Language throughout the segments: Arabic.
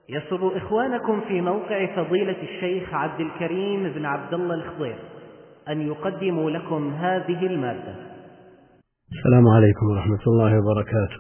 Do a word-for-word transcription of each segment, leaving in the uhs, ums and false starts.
يسر إخوانكم في موقع فضيلة الشيخ عبد الكريم بن عبد الله الخضير أن يقدموا لكم هذه المادة. السلام عليكم ورحمة الله وبركاته.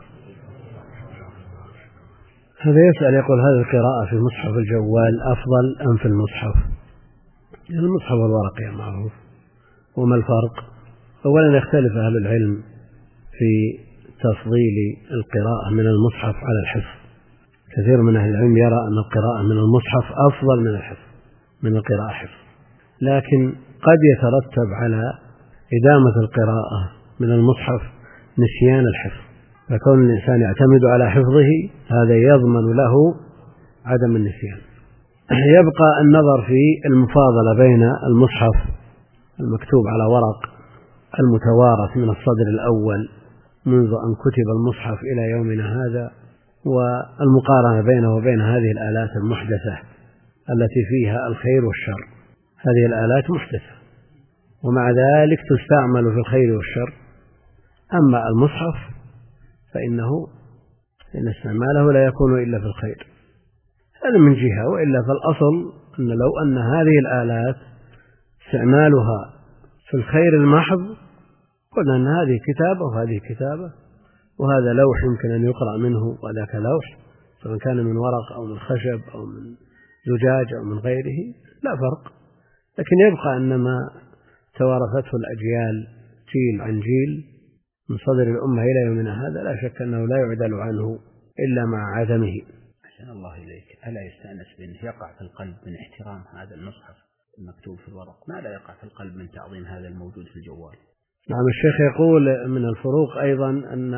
هذا يسأل يقول: هذه القراءة في مصحف الجوال أفضل أم في المصحف؟ المصحف الورقي معروف، وما الفرق؟ أولا يختلف أهل العلم في تفضيل القراءة من المصحف على الحفظ. كثير من أهل العلم يرى أن القراءة من المصحف أفضل من الحفظ من القراءة حفظ، لكن قد يترتب على إدامة القراءة من المصحف نسيان الحفظ، فكون الإنسان يعتمد على حفظه هذا يضمن له عدم النسيان. يبقى النظر في المفاضلة بين المصحف المكتوب على ورق المتوارث من الصدر الأول منذ أن كتب المصحف إلى يومنا هذا، والمقارنة بينه وبين هذه الآلات المحدثة التي فيها الخير والشر. هذه الآلات محدثة ومع ذلك تستعمل في الخير والشر، أما المصحف فإنه إن استعماله لا يكون إلا في الخير. هذا من جهة، وإلا فالأصل أن لو أن هذه الآلات استعمالها في الخير المحض قلنا أن هذه كتابة وهذه كتابة، وهذا لوح يمكن أن يقرأ منه وذاك لوح، سواء كان من ورق أو من خشب أو من زجاج أو من غيره لا فرق. لكن يبقى أن ما توارثته الأجيال جيل عن جيل من صدر الأمة إلى يومنا هذا لا شك أنه لا يعدل عنه إلا مع عدمه. أحسن الله إليك. ألا يستأنس بأنه يقع في القلب من احترام هذا المصحف المكتوب في الورق؟ ما لا يقع في القلب من تعظيم هذا الموجود في الجوال؟ نعم، الشيخ يقول من الفروق أيضا أن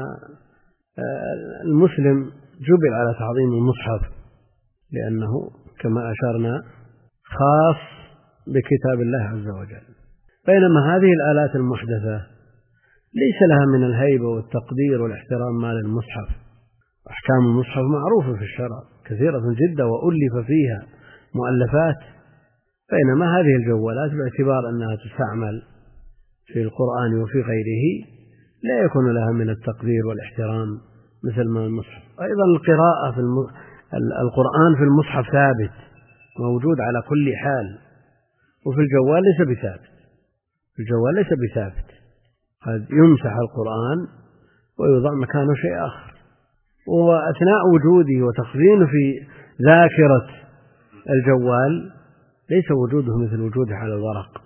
المسلم جبل على تعظيم المصحف، لأنه كما أشرنا خاص بكتاب الله عز وجل، بينما هذه الآلات المحدثة ليس لها من الهيبة والتقدير والاحترام ما للمصحف. أحكام المصحف معروفة في الشرع كثيرة جدا وألف فيها مؤلفات، بينما هذه الجوالات باعتبار أنها تستعمل في القرآن وفي غيره لا يكون لها من التقدير والاحترام مثل ما المصحف. أيضا القراءة في الم... القرآن في المصحف ثابت موجود على كل حال، وفي الجوال ليس بثابت. في الجوال ليس بثابت، قد يمسح القرآن ويوضع مكانه شيء آخر، وأثناء وجوده وتخزينه في ذاكرة الجوال ليس وجوده مثل وجوده على الورق.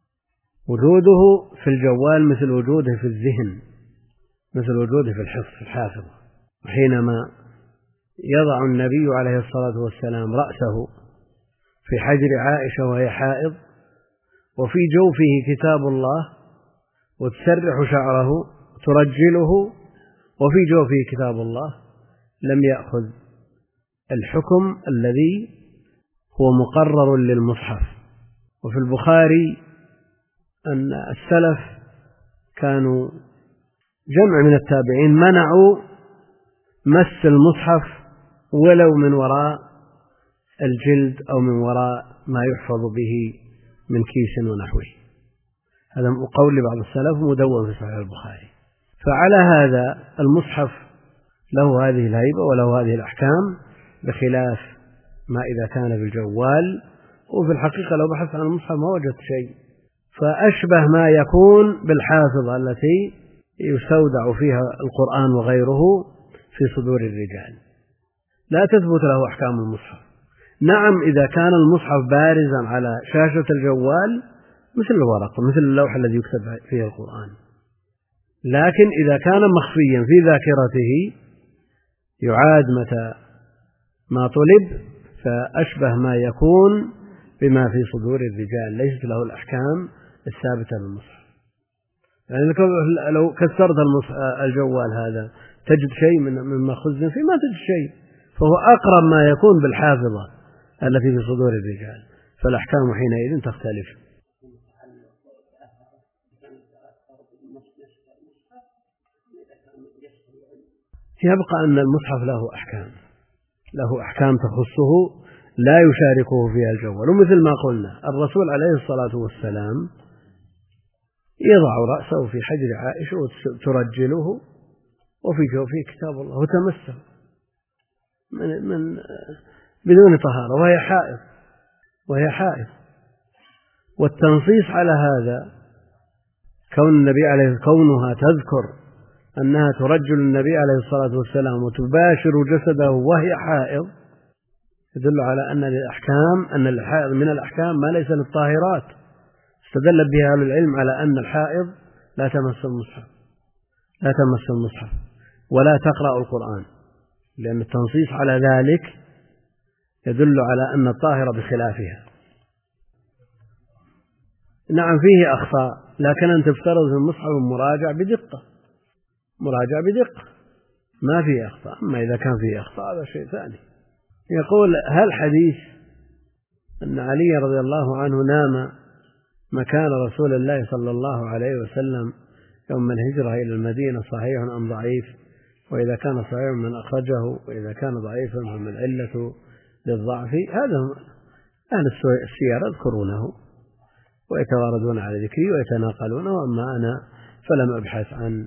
وجوده في الجوال مثل وجوده في الذهن، مثل وجوده في الحفظ في الحافظ. وحينما يضع النبي عليه الصلاة والسلام رأسه في حجر عائشة وهي حائض، وفي جوفه كتاب الله، وتسرح شعره ترجله، وفي جوفه كتاب الله، لم يأخذ الحكم الذي هو مقرر للمصحف. وفي البخاري أن السلف كانوا جمع من التابعين منعوا مس المصحف ولو من وراء الجلد أو من وراء ما يحفظ به من كيس ونحوه. هذا قول لبعض السلف مدون في صحيح البخاري. فعلى هذا المصحف له هذه الهيبة وله هذه الأحكام، بخلاف ما إذا كان بالجوال. وفي الحقيقة لو بحثت عن المصحف ما وجدت شيء، فأشبه ما يكون بالحافظة التي يستودع فيها القرآن وغيره في صدور الرجال، لا تثبت له أحكام المصحف. نعم، إذا كان المصحف بارزا على شاشة الجوال مثل الورق مثل اللوح الذي يكتب فيه القرآن، لكن إذا كان مخفيا في ذاكرته يعاد متى ما طلب، فأشبه ما يكون بما في صدور الرجال، ليست له الأحكام الثابتة بالمصحف. يعني لو كسرت الجوال هذا تجد شيء مما خزن فيه؟ ما تجد شيء، فهو أقرب ما يكون بالحافظة التي في صدور الرجال، فالأحكام حينئذ تختلف. يبقى أن المصحف له أحكام له أحكام تخصه لا يشاركه فيها الجوال. ومثل ما قلنا الرسول عليه الصلاة والسلام يضع رأسه في حجر عائشة وترجله، وفي جوفه كتاب الله، وتمسك من, من بدون طهارة وهي حائض وهي حائض والتنصيص على هذا كون النبي عليه كونها تذكر أنها ترجل النبي عليه الصلاة والسلام وتباشر جسده وهي حائض يدل على أن الأحكام أن الحائض من الأحكام ما ليس للطاهرات. استدل بها أهل العلم على أن الحائض لا تمس المصحف لا تمس المصحف ولا تقرأ القرآن، لأن التنصيص على ذلك يدل على أن الطاهر بخلافها. نعم فيه أخطاء، لكن أن تفترض في المصحف مراجع بدقة مراجع بدقة ما فيه أخطاء. أما إذا كان فيه أخطاء هذا شيء ثاني. يقول هل حديث أن علي رضي الله عنه نام مكان رسول الله صلى الله عليه وسلم يوم الهجرة إلى المدينة صحيح أم ضعيف؟ وإذا كان صحيح من أخرجه، وإذا كان ضعيفا فما العلة للضعف؟ هذا أهل السير يذكرونه ويتواردون على ذكره ويتناقلونه، وأما أنا فلم أبحث عن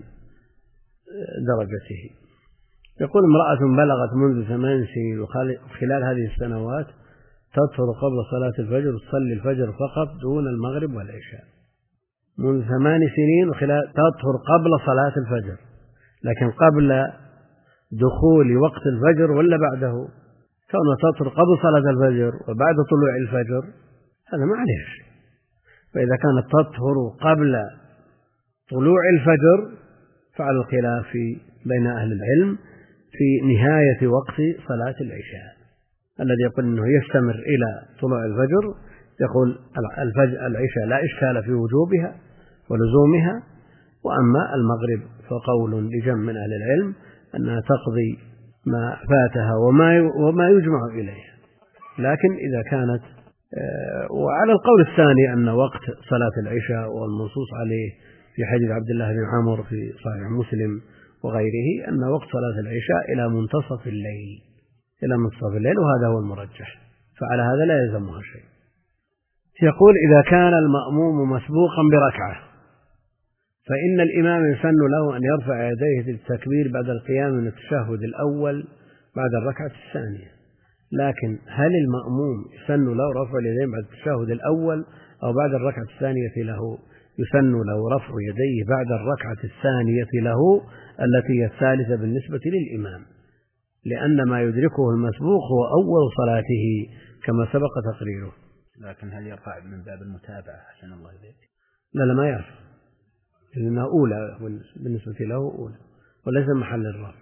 درجته. يقول امرأة بلغت منذ ثمان سنين وخلال هذه السنوات تطهر قبل صلاة الفجر وتصلي الفجر فقط دون المغرب والعشاء. منذ ثمان سنين وخلال تطهر قبل صلاة الفجر، لكن قبل دخول وقت الفجر ولا بعده؟ كونها تطهر قبل صلاة الفجر وبعد طلوع الفجر هذا ما عليه شيء. فإذا كانت تطهر قبل طلوع الفجر فعلى الخلاف بين أهل العلم في نهاية وقت صلاة العشاء. الذي يقول أنه يستمر إلى طلوع الفجر يقول الفجر العشاء لا إشكال في وجوبها ولزومها، وأما المغرب فقول لجمع من أهل العلم أنها تقضي ما فاتها وما وما يجمع إليها. لكن إذا كانت وعلى القول الثاني أن وقت صلاة العشاء والمنصوص عليه في حديث عبد الله بن عمرو في صحيح مسلم وغيره أن وقت صلاة العشاء إلى منتصف الليل إلى منتصف الليل وهذا هو المرجح، فعلى هذا لا يلزمها شيء. يقول إذا كان المأموم مسبوقا بركعة فإن الإمام يسن له أن يرفع يديه في التكبير بعد القيام من التشهد الأول بعد الركعة الثانية، لكن هل المأموم يسن له رفع اليدين بعد التشهد الأول أو بعد الركعة الثانية له؟ يسن له رفع يديه بعد الركعة الثانية له التي هي الثالثة بالنسبة للإمام، لأن ما يدركه المسبوق هو أول صلاته كما سبق تقريره. لكن هل يرفع من باب المتابعة أحسن الله إليك؟ لا لا ما يرفع، لأنها أولى بالنسبة له أولى وليس محل الرفع.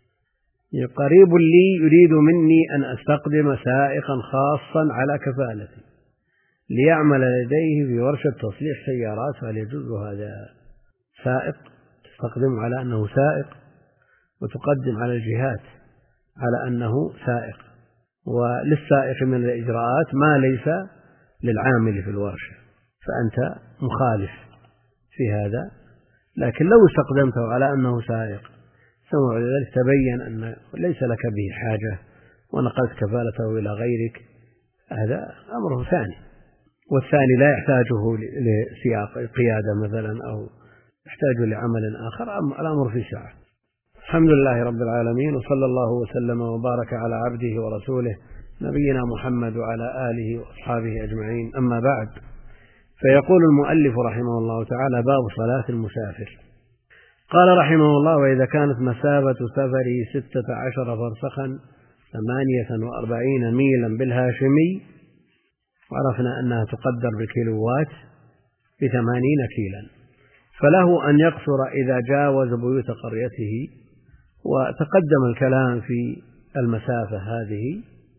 قريب لي يريد مني أن أستقدم سائقا خاصا على كفالتي ليعمل لديه في ورشة تصليح سيارات، فهل يجوز هذا؟ سائق تستقدم على أنه سائق وتقدم على الجهات على أنه سائق، وللسائق من الإجراءات ما ليس للعامل في الورشة، فأنت مخالف في هذا. لكن لو استقدمته على أنه سائق ثم بعد ذلك تبين أن ليس لك به حاجة ونقلت كفالته إلى غيرك هذا أمره ثاني، والثاني لا يحتاجه لسياق قيادة مثلا أو يحتاج لعمل آخر، الأمر في ساعة. الحمد لله رب العالمين، وصلى الله وسلم وبارك على عبده ورسوله نبينا محمد وعلى آله وأصحابه أجمعين. أما بعد، فيقول المؤلف رحمه الله تعالى: باب صلاة المسافر. قال رحمه الله: وإذا كانت مسافة سفره ستة عشر فرسخا ثمانية وأربعين ميلا بالهاشمي، وعرفنا أنها تقدر بالكيلوات بثمانين كيلا، فله أن يقصر إذا جاوز بيوت قريته. وتقدم الكلام في المسافة هذه،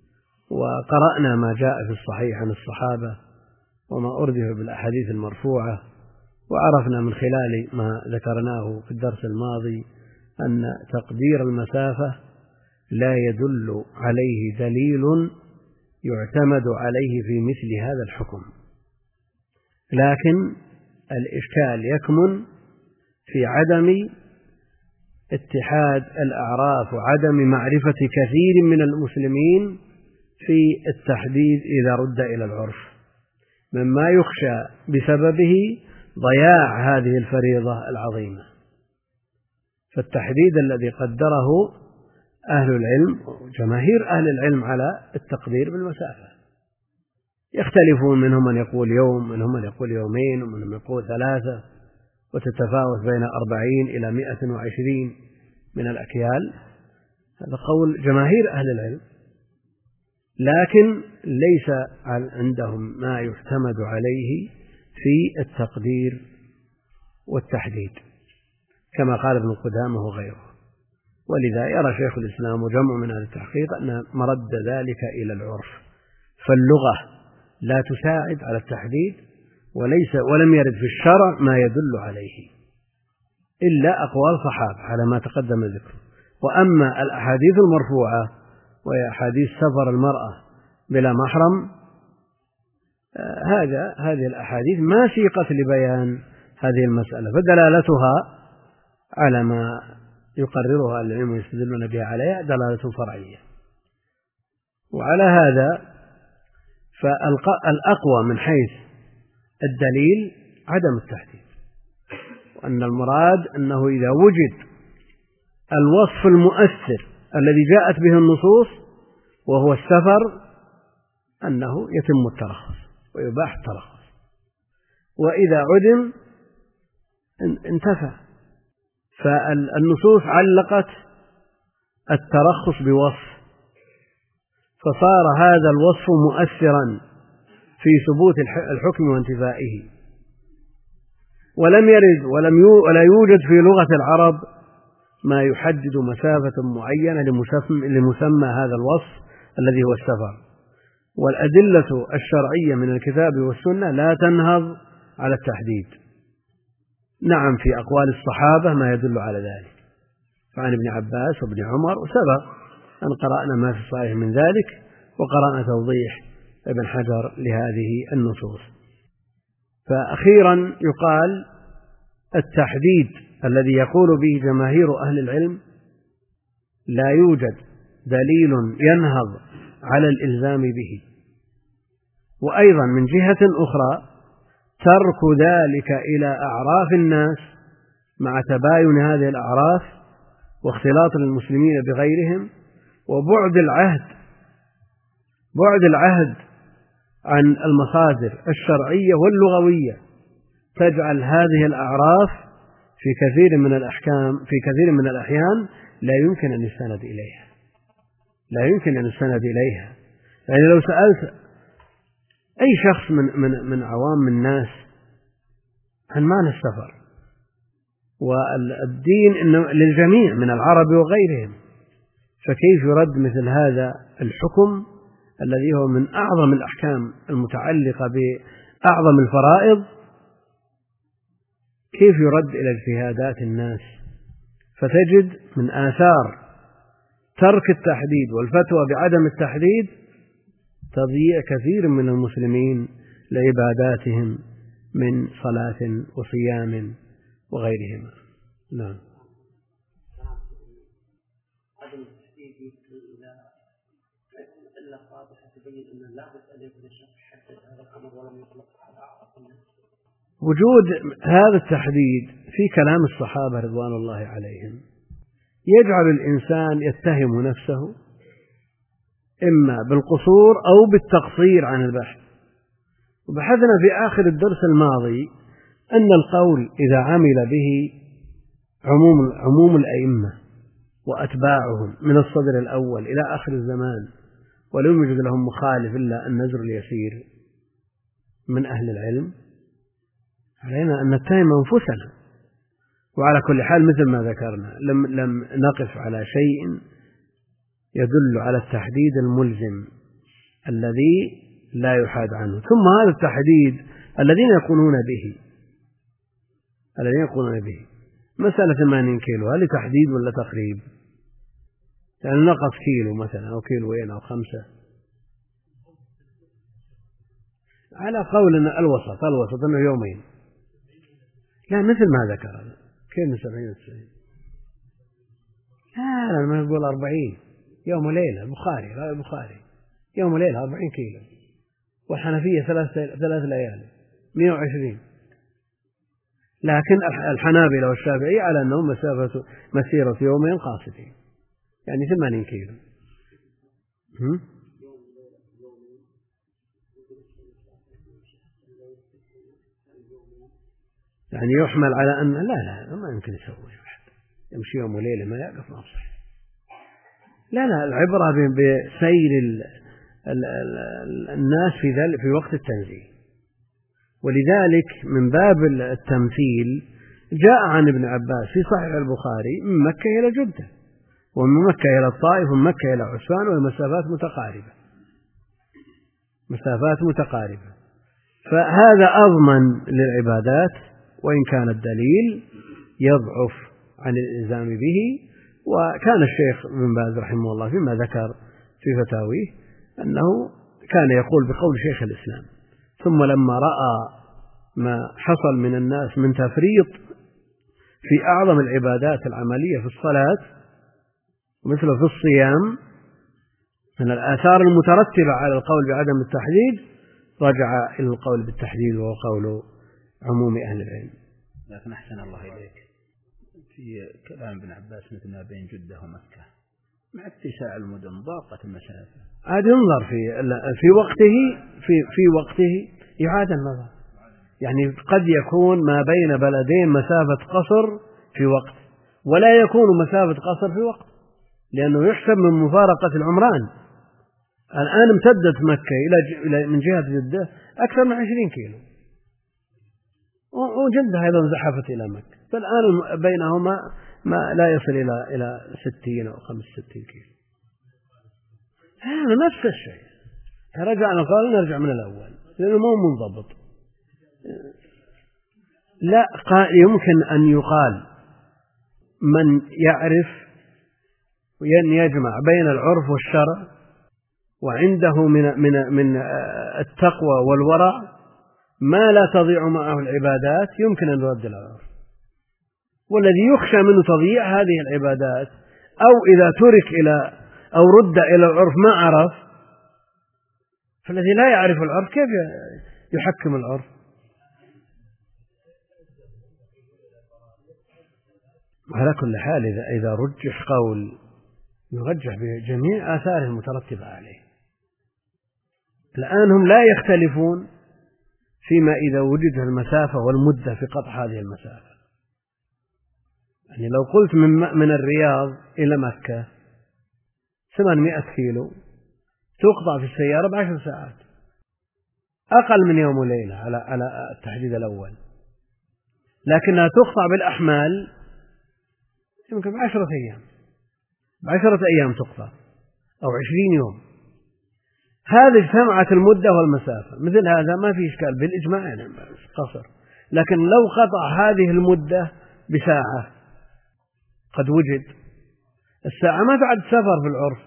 وقرأنا ما جاء في الصحيح عن الصحابة وما أردف بالأحاديث المرفوعة، وعرفنا من خلال ما ذكرناه في الدرس الماضي أن تقدير المسافة لا يدل عليه دليل يعتمد عليه في مثل هذا الحكم، لكن الإشكال يكمن في عدم اتحاد الأعراف وعدم معرفة كثير من المسلمين في التحديد إذا رد إلى العرف، مما يخشى بسببه ضياع هذه الفريضة العظيمة. فالتحديد الذي قدره أهل العلم جماهير أهل العلم على التقدير بالمسافة، يختلفون، منهم من يقول يوم، منهم من يقول يومين، ومنهم من يقول ثلاثة، وتتفاوت بين أربعين إلى مئة وعشرين من الأكيال. هذا قول جماهير أهل العلم، لكن ليس عندهم ما يعتمد عليه في التقدير والتحديد كما قال ابن قدامة وغيره. ولذا يرى شيخ الإسلام وجمع من أهل التحقيق أن مرد ذلك إلى العرف، فاللغة لا تساعد على التحديد، وليس ولم يرد في الشرع ما يدل عليه إلا أقوال صحابة على ما تقدم ذكره. وأما الأحاديث المرفوعة وهي أحاديث سفر المرأة بلا محرم، هذا هذه الأحاديث ما سيقت لبيان هذه المسألة، فدلالتها على ما يقررها العلم ويستدلون بها عليها دلالة فرعية. وعلى هذا فالأقوى من حيث الدليل عدم التحديد، وأن المراد أنه إذا وجد الوصف المؤثر الذي جاءت به النصوص وهو السفر أنه يتم الترخص ويباح الترخص، وإذا عدم انتفى. فالنصوص علقت الترخص بوصف، فصار هذا الوصف مؤثرا في ثبوت الحكم وانتفائه، ولم يرد ولم ولا يوجد في لغة العرب ما يحدد مسافة معينة لمسمى هذا الوصف الذي هو السفر. والأدلة الشرعية من الكتاب والسنة لا تنهض على التحديد. نعم في أقوال الصحابة ما يدل على ذلك، فعن ابن عباس وابن عمر، وسبق أن قرأنا ما في الصحيح من ذلك، وقرأنا توضيح ابن حجر لهذه النصوص. فأخيرا يقال التحديد الذي يقول به جماهير أهل العلم لا يوجد دليل ينهض على الإلزام به. وأيضا من جهة أخرى ترك ذلك إلى أعراف الناس مع تباين هذه الأعراف واختلاط المسلمين بغيرهم، وبعد العهد بعد العهد عن المصادر الشرعية واللغوية تجعل هذه الأعراف في كثير من الأحكام في كثير من الأحيان لا يمكن أن يستند إليها لا يمكن أن يستند إليها يعني لو سألت أي شخص من من من عوام الناس عن معنى السفر، والدين إنه للجميع من العرب وغيرهم، فكيف يرد مثل هذا الحكم الذي هو من أعظم الأحكام المتعلقة بأعظم الفرائض، كيف يرد إلى اجتهادات الناس؟ فتجد من آثار ترك التحديد والفتوى بعدم التحديد تضييع كثير من المسلمين لعباداتهم من صلاة وصيام وغيرهما. نعم. عدم التحديد يمكن إلى إلا واضحة تبين أن لا بد أن يكون الشخص حدد هذا الأمر ولم يطلق على أعراف الناس. وجود هذا التحديد في كلام الصحابة رضوان الله عليهم يجعل الإنسان يتهم نفسه إما بالقصور أو بالتقصير عن البحث. وبحثنا في آخر الدرس الماضي أن القول إذا عمل به عموم عموم الأئمة وأتباعهم من الصدر الأول إلى آخر الزمان ولم يوجد لهم مخالف إلا النزر اليسير من أهل العلم، علينا أن نتهم أنفسنا. وعلى كل حال مثل ما ذكرنا لم لم نقف على شيء يدل على التحديد الملزم الذي لا يحاد عنه. ثم هذا التحديد الذين يقولون به الذين يقولون به مسألة ثمانين كيلو، هل تحديد ولا تقريب؟ يعني نقص كيلو مثلا أو كيلوين أو خمسة على قولنا الوسط الوسط أنه يومين، لا مثل ما ذكر كيف من سبعين وتسعين، لا لا ما يقول أربعين يوم وليلة. البخاري رأي البخاري يوم وليلة أربعين كيلو، والحنفية ثلاث ثلاث ليالي مئة وعشرين. لكن الحنابلة والشافعية على أنهم مسافة مسيرة يومين قاصدين، يعني ثمانين كيلو. هم؟ يعني يحمل على أن لا لا ما يمكن يسوي واحد يمشي يوم وليلة ما يقف ناصر. لا لا العبرة بسير ال ال ال الناس في ذلك في وقت التنزيل. ولذلك من باب التمثيل جاء عن ابن عباس في صحيح البخاري من مكة إلى جدة ومن مكة إلى الطائف ومن مكة إلى عسفان ومسافات متقاربة مسافات متقاربة فهذا أضمن للعبادات وإن كان الدليل يضعف عن الإلزام به. وكان الشيخ ابن باز رحمه الله فيما ذكر في فتاويه أنه كان يقول بقول شيخ الإسلام ثم لما رأى ما حصل من الناس من تفريط في أعظم العبادات العملية في الصلاة مثل في الصيام من الآثار المترتبة على القول بعدم التحديد رجع إلى القول بالتحديد وهو قول عموم أهل العلم. لكن أحسن الله إليك في كلام ابن عباس مثل ما بين جدة ومكة مع اتساع المدن ضاقت المسافة عاد ينظر في في وقته في في وقته يعاد النظر. يعني قد يكون ما بين بلدين مسافة قصر في وقت ولا يكون مسافة قصر في وقت لأنه يحسب من مفارقة العمران. الآن امتدت مكة إلى من جهة جدة أكثر من عشرين كيلو وجدة أيضا زحفت إلى مكة فالآن بينهما ما لا يصل إلى إلى ستين أو خمس ستين كيلو. هذا نفس الشيء. رجعنا قال نرجع من الأول لأنه مو منضبط. لا يمكن أن يقال من يعرف وأن يجمع بين العرف والشرع وعنده من من من التقوى والورع ما لا تضيع معه العبادات يمكن أن يرد إلى العرف. والذي يخشى منه تضييع هذه العبادات أو إذا ترك إلى أو رد إلى العرف ما عرف فالذي لا يعرف العرف كيف يحكم العرف؟ على كل حال إذا إذا رجح قول يرجح بجميع آثاره المترتبة عليه. الآن هم لا يختلفون فيما إذا وجدت المسافة والمدة في قطع هذه المسافة. يعني لو قلت من من الرياض إلى مكة ثمانمائة كيلو تقطع في السيارة بعشر ساعات أقل من يوم وليلة على على التحديد الأول لكنها تقطع بالأحمال يمكن بعشرة أيام بعشرة أيام تقطع أو عشرين يوم. هذه اجتمعت المدة والمسافة مثل هذا ما في إشكال بالإجماع يعني قصر. لكن لو قطع هذه المدة بساعة قد وجد الساعة ما تعد سفر في العرف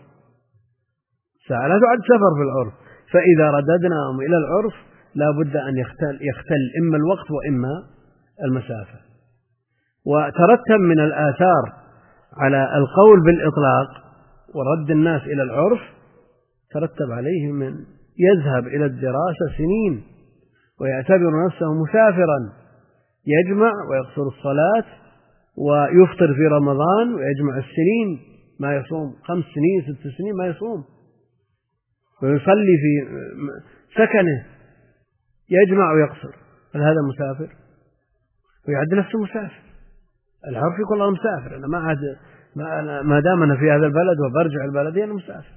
ساعة لا تعد سفر في العرف فإذا رددناهم إلى العرف لا بد أن يختل, يختل إما الوقت وإما المسافة. وترتب من الآثار على القول بالإطلاق ورد الناس إلى العرف ترتب عليه من يذهب إلى الدراسة سنين ويعتبر نفسه مسافرا يجمع ويقصر الصلاة ويفطر في رمضان ويجمع السنين ما يصوم خمس سنين ست سنين ما يصوم ويصلي في سكنه يجمع ويقصر. هل هذا مسافر؟ ويعد نفسه مسافر. العرف يقول الله مسافر أنا ما عاد ما دام أنا في هذا البلد وبرجع البلد أنا مسافر.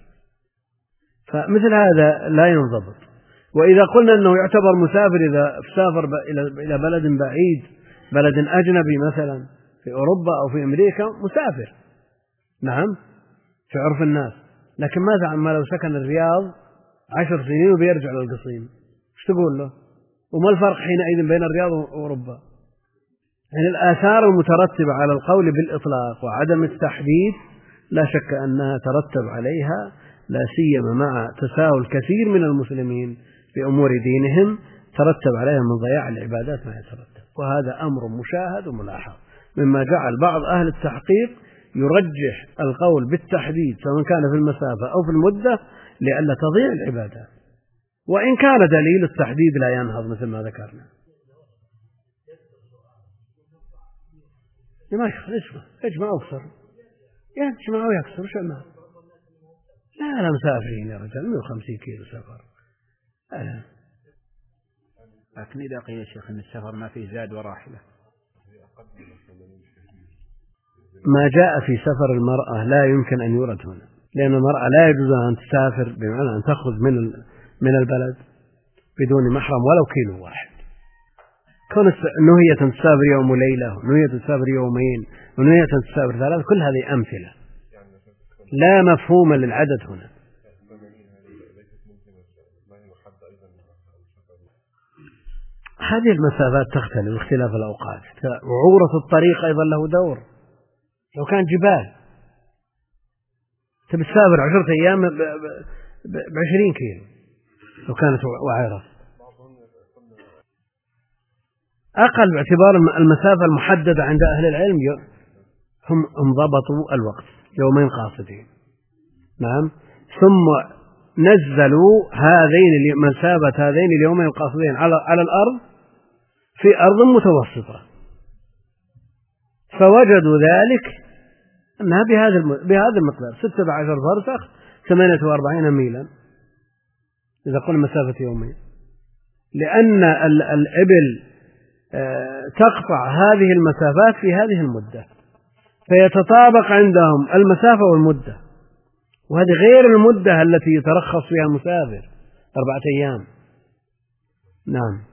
فمثل هذا لا ينضبط. وإذا قلنا أنه يعتبر مسافر إذا سافر إلى بلد بعيد بلد أجنبي مثلا في أوروبا أو في أمريكا مسافر نعم في عرف الناس. لكن ماذا عما لو سكن الرياض عشر سنين وبيرجع للقصيم ايش تقول له؟ وما الفرق حينئذ بين الرياض وأوروبا؟ يعني الآثار المترتبة على القول بالإطلاق وعدم التحديد لا شك أنها ترتب عليها لا سيما مع تساهل كثير من المسلمين في أمور دينهم ترتب عليها من ضياع العبادات ما يترتب. وهذا أمر مشاهد وملاحظ مما جعل بعض أهل التحقيق يرجح القول بالتحديد سواء كان في المسافة أو في المدة لئلا تضيع العبادات وإن كان دليل التحديد لا ينهض مثل ما ذكرنا. ما يخرج اجمع أكثر يجمع ويكسر شمال. لا لا مسافرين يا رجال، مئة وخمسين كيلو سفر. لا. لكن إذا قيل يا شيخ أن السفر ما فيه زاد وراحلة، ما جاء في سفر المرأة لا يمكن أن يورد هنا، لأن المرأة لا يجوز أن تسافر بمعنى أن تخرج من من البلد بدون محرم ولو كيلو واحد. كون نهية تسافر يوم وليلة، ونهية تسافر يومين، ونهية تسافر ثلاث، كل هذه أمثلة لا مفهوم للعدد هنا. هذه المسافات تختلف باختلاف الأوقات، وعورة الطريق أيضا له دور. لو كان جبال تبي تسافر عشرة أيام بعشرين كيلو، لو كانت وعيرة أقل باعتبار المسافة المحددة عند أهل العلم، هم هم ضبطوا الوقت يومين قاصدين. نعم. ثم نزلوا هذين مسافة هذين اليومين القاصدين على على الأرض في أرض متوسطة، فوجدوا ذلك أنها بهذا بهذا المقدار ستة عشر فرسخ ثمانية وأربعين ميلا إذا قلنا مسافة يومين، لأن الإبل تقطع هذه المسافات في هذه المدة، فيتطابق عندهم المسافة والمدة، وهذه غير المدة التي يترخص فيها المسافر أربعة أيام. نعم.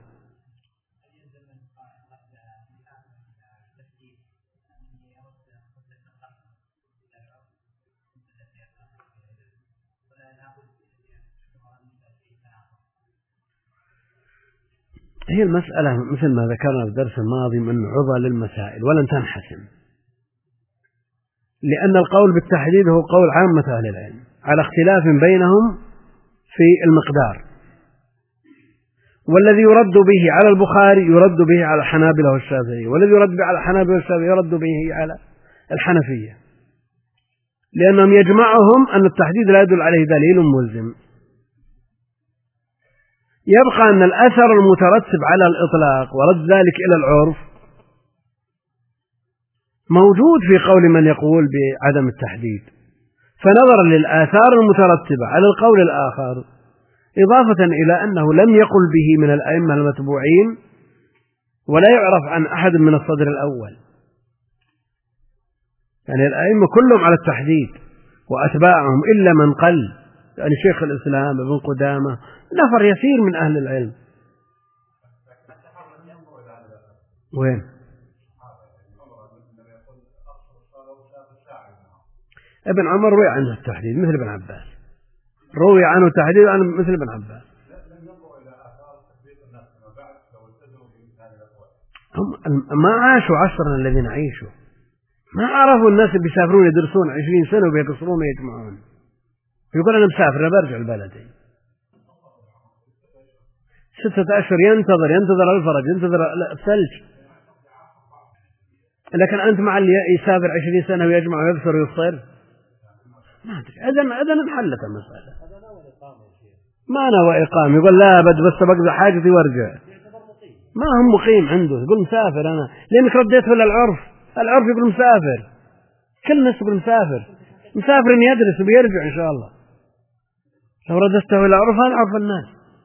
هي المسألة مثل ما ذكرنا في الدرس الماضي من عضل المسائل ولن تنحسم، لأن القول بالتحديد هو قول عامة أهل العلم على اختلاف بينهم في المقدار، والذي يرد به على البخاري يرد به على الحنابلة والشافعية، والذي يرد به على الحنابلة والشافعية يرد به على الحنفية، لأنهم يجمعهم أن التحديد لا يدل عليه دليل ملزم. يبقى أن الأثر المترتب على الإطلاق ورد ذلك إلى العرف موجود في قول من يقول بعدم التحديد، فنظرا للآثار المترتبة على القول الآخر، إضافة إلى أنه لم يقل به من الأئمة المتبوعين ولا يعرف عن أحد من الصدر الأول، يعني الأئمة كلهم على التحديد وأتباعهم إلا من قل، يعني شيخ الإسلام ابن قدامة، نفر يسير من أهل العلم. وين؟ ابن عمر روي عنه التحديد مثل ابن عباس، روي عنه التحديد عن مثل ابن عباس. هم ما عاشوا عصرنا الذي نعيشه، ما عرفوا الناس اللي بيسافرون يدرسون عشرين سنة وبيقصرون ويجمعون، يقول أنا مسافر أنا برجع لبلدي. ستة أشهر ينتظر ينتظر الفرج ينتظر الثلج، لكن أنت مع اللي يسافر عشرين سنة ويجمع ويكسر ويفطر ما أدري. أذن أذن انحلت المسألة، ما نوى إقامة، يقول لا بد بس بقضي حاجتي وارجع، ما هم مقيم عنده، يقول مسافر أنا، لأنك رديته للعرف، العرف يقول مسافر، كل الناس يقول مسافر، مسافر يدرس وبيرجع إن شاء الله. لو ردسته إلى عرف هذا عرف الناس.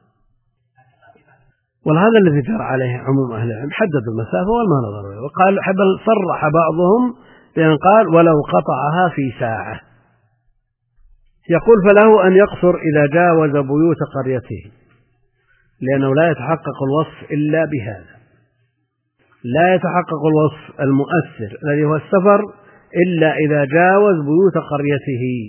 وهذا الذي جرى عليه عموم أهل العلم، حددوا المسافة والما ضروري، وقال بل صرح بعضهم بأن قال ولو قطعها في ساعة. يقول فله أن يقصر إذا جاوز بيوت قريته، لأنه لا يتحقق الوصف إلا بهذا، لا يتحقق الوصف المؤثر الذي هو السفر إلا إذا جاوز بيوت قريته.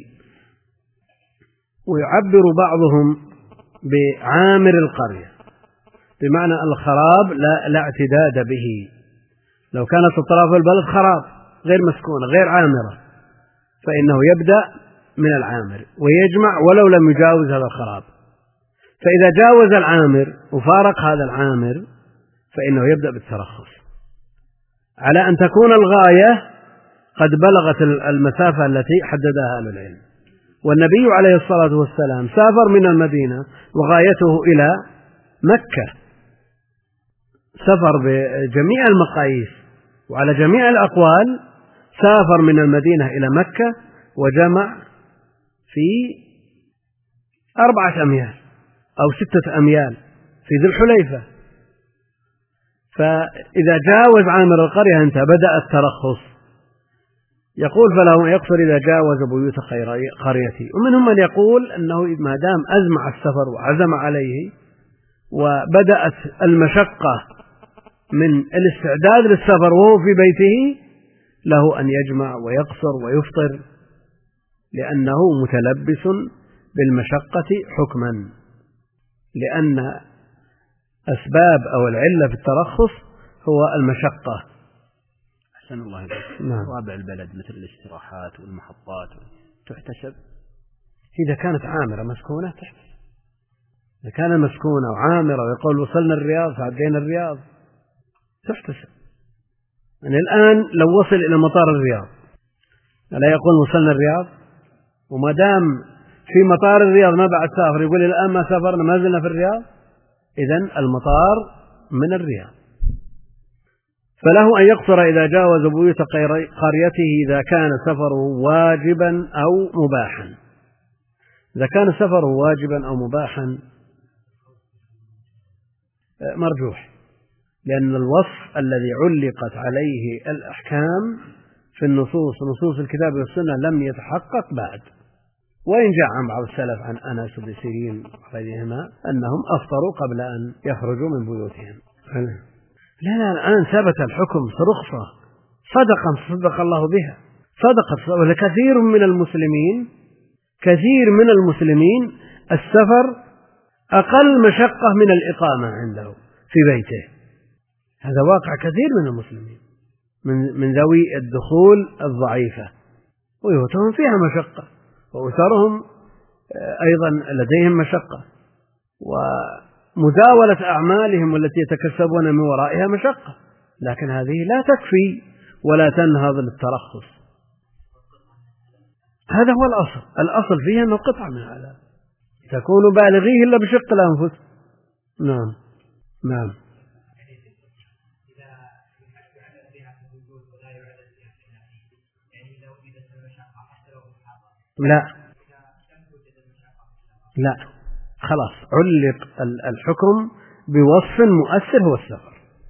ويعبر بعضهم بعامر القرية، بمعنى الخراب لا, لا اعتداد به، لو كانت أطراف البلد خراب غير مسكونة غير عامرة فإنه يبدأ من العامر ويجمع ولو لم يجاوز هذا الخراب، فإذا جاوز العامر وفارق هذا العامر فإنه يبدأ بالترخص، على أن تكون الغاية قد بلغت المسافة التي حددها أهل العلم. والنبي عليه الصلاة والسلام سافر من المدينة وغايته إلى مكة، سفر بجميع المقاييس وعلى جميع الأقوال سافر من المدينة إلى مكة وجمع في أربعة أميال أو ستة أميال في ذي الحليفة، فإذا جاوز عامر القرية انتهى، بدأ الترخص. يقول فله يقصر إذا جاوز بيوت قريته. ومنهم من يقول أنه ما دام أزمع السفر وعزم عليه وبدأت المشقة من الاستعداد للسفر وهو في بيته، له أن يجمع ويقصر ويفطر، لأنه متلبس بالمشقة حكما، لأن أسباب أو العلة في الترخص هو المشقة. أحسن الله إليك. نعم. رابع البلد مثل الاستراحات والمحطات تحتسب إذا كانت عامرة مسكونة تحتسب. إذا كان مسكونة وعامرة ويقول وصلنا الرياض فعدينا الرياض تحتسب. يعني الآن لو وصل إلى مطار الرياض لا يقول وصلنا الرياض، وما دام في مطار الرياض ما بعد سافر يقول الآن ما سافرنا ما زلنا في الرياض، إذن المطار من الرياض. فله أن يقصر إذا جاوز بيوت قريته إذا كان سفره واجبا أو مباحا. إذا كان سفره واجبا أو مباحا مرجوح، لأن الوصف الذي علقت عليه الأحكام في النصوص نصوص الكتاب والسنة لم يتحقق بعد. وإن جاء عن بعض السلف عن أنس بن سيرين وغيرهما أنهم أفطروا قبل أن يخرجوا من بيوتهم. لا لا الآن ثبت الحكم رخصة صدقا صدق الله بها صدقت. ولكثير من المسلمين كثير من المسلمين السفر أقل مشقة من الإقامة عنده في بيته. هذا واقع كثير من المسلمين من من ذوي الدخول الضعيفة، بيوتهم فيها مشقة، وأسرهم أيضا لديهم مشقة، ومداولة أعمالهم التي يتكسبون من ورائها مشقة، لكن هذه لا تكفي ولا تنهض للترخص. هذا هو الأصل. الأصل فيها أنه قطعة من هذا تكون بالغيه إلا بشق الأنفس. نعم نعم. لا لا خلاص علق الحكم بوصف مؤثر هو السفر.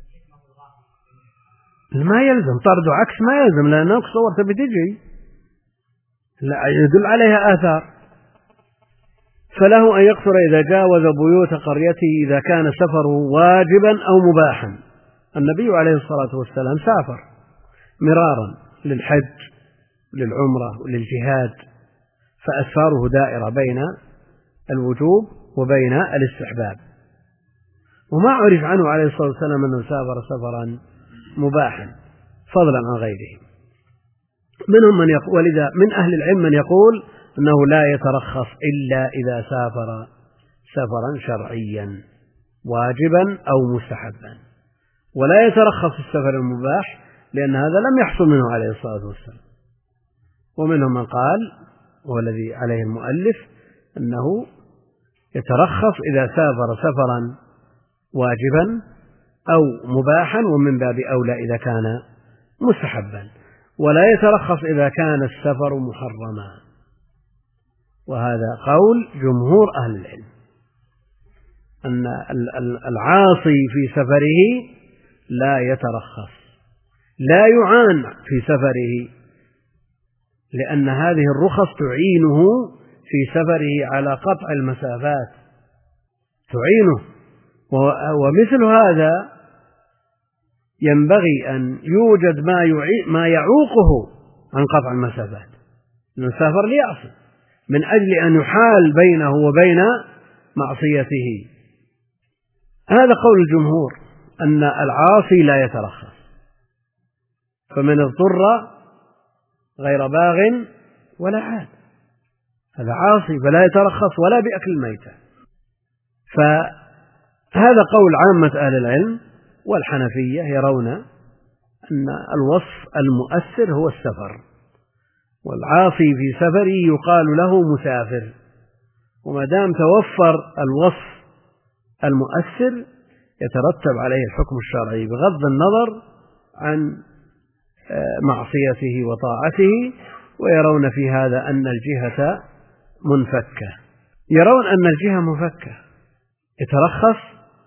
ما يلزم طرد عكس ما يلزم، لأنك صورت بتجي لا يدل عليها آثار. فله أن يقصر إذا جاوز بيوت قريته إذا كان سفره واجبا أو مباحا. النبي عليه الصلاة والسلام سافر مرارا للحج للعمرة وللجهاد، فأسفاره دائرة بين الوجوب وبين الاستحباب، وما عرف عنه عليه الصلاة والسلام أنه سافر سفرا مباحا فضلا عن غيره. منهم من يقول، ولذا من أهل العلم من يقول أنه لا يترخص إلا إذا سافر سفرا شرعيا واجبا أو مستحبا، ولا يترخص في السفر المباح لأن هذا لم يحصل منه عليه الصلاة والسلام. ومنهم من قال والذي عليه المؤلف أنه يترخص إذا سافر سفرا واجبا أو مباحا، ومن باب أولى إذا كان مستحبا، ولا يترخص إذا كان السفر محرما. وهذا قول جمهور أهل العلم أن العاصي في سفره لا يترخص، لا يعان في سفره، لأن هذه الرخص تعينه في سفره على قطع المسافات تعينه. ومثل هذا ينبغي أن يوجد ما ما يعوقه عن قطع المسافات، لأنه سافر ليعصي من أجل أن يحال بينه وبين معصيته. هذا قول الجمهور أن العاصي لا يترخص، فمن اضطر غير باغ ولا عاد هذا عاصي فلا يترخص ولا بأكل الميتة. فهذا قول عامة أهل العلم، والحنفية يرون أن الوصف المؤثر هو السفر، والعاصي في سفره يقال له مسافر. وما دام توفر الوصف المؤثر يترتب عليه الحكم الشرعي بغض النظر عن معصيته وطاعته، ويرون في هذا أن الجهة منفكة، يرون أن الجهة منفكة، يترخص